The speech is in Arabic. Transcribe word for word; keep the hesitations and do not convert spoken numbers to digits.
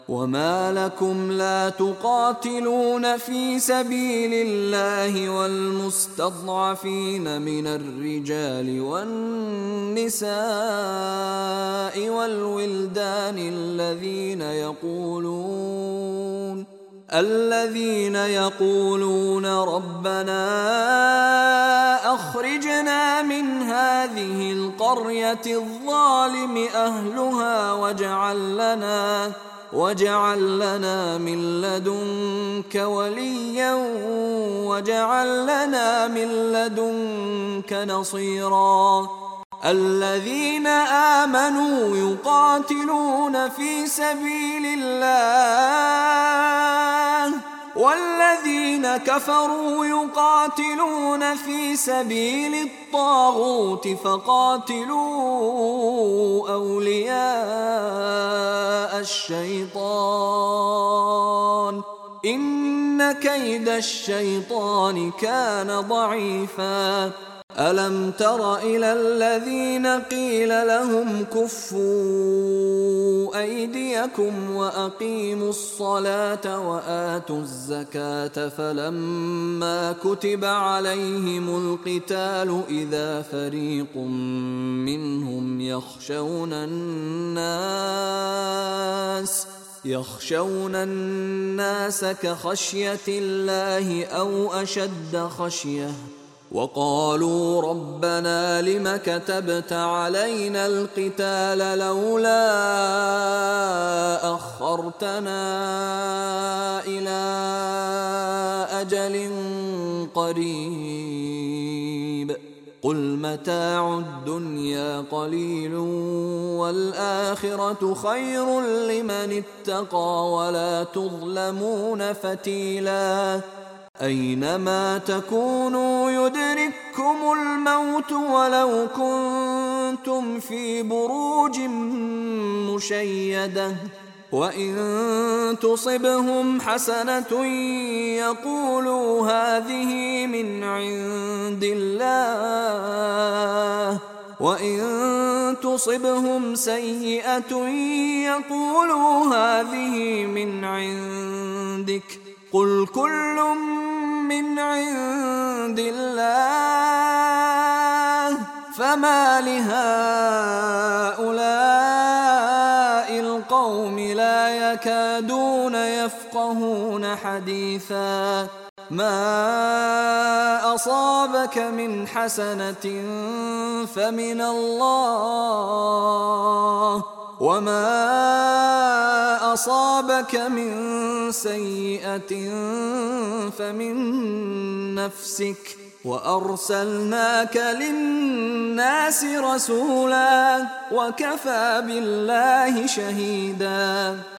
وما لكم لا تقاتلون في سبيل الله والمستضعفين من الرجال والنساء والولدان الذين يقولون الذين يقولون ربنا أخرجنا من هذه القرية الظالم أهلها واجعل لنا واجعل لنا من لدنك وليا واجعل لنا من لدنك نصيرا. الذين آمنوا يقاتلون في سبيل الله والذين كفروا يقاتلون في سبيل الطاغوت فقاتلوا أولياء الشيطان إن كيد الشيطان كان ضعيفا. ألم تر إلى الذين قيل لهم كفوا أيديكم وأقيموا الصلاة وآتوا الزكاة فلما كتب عليهم القتال إذا فريق منهم يخشون الناس يخشون الناس كخشية الله أو أشد خشية وقالوا ربنا لم كتبت علينا القتال لولا أخرتنا إلى أجل قريب قل متاع الدنيا قليل والآخرة خير لمن اتقى ولا تظلمون فتيلا. أينما تكونوا يدرككم الموت ولو كنتم في بروج مشيدة وإن تصبهم حسنة يقولوا هذه من عند الله وإن تصبهم سيئة يقولوا هذه من عندك قل كل من عند الله فما لهؤلاء القوم لا يكادون يفقهون حديثا. ما أصابك من حسنة فمن الله وما أصابك من سيئة فمن نفسك وأرسلناك للناس رسولا وكفى بالله شهيدا.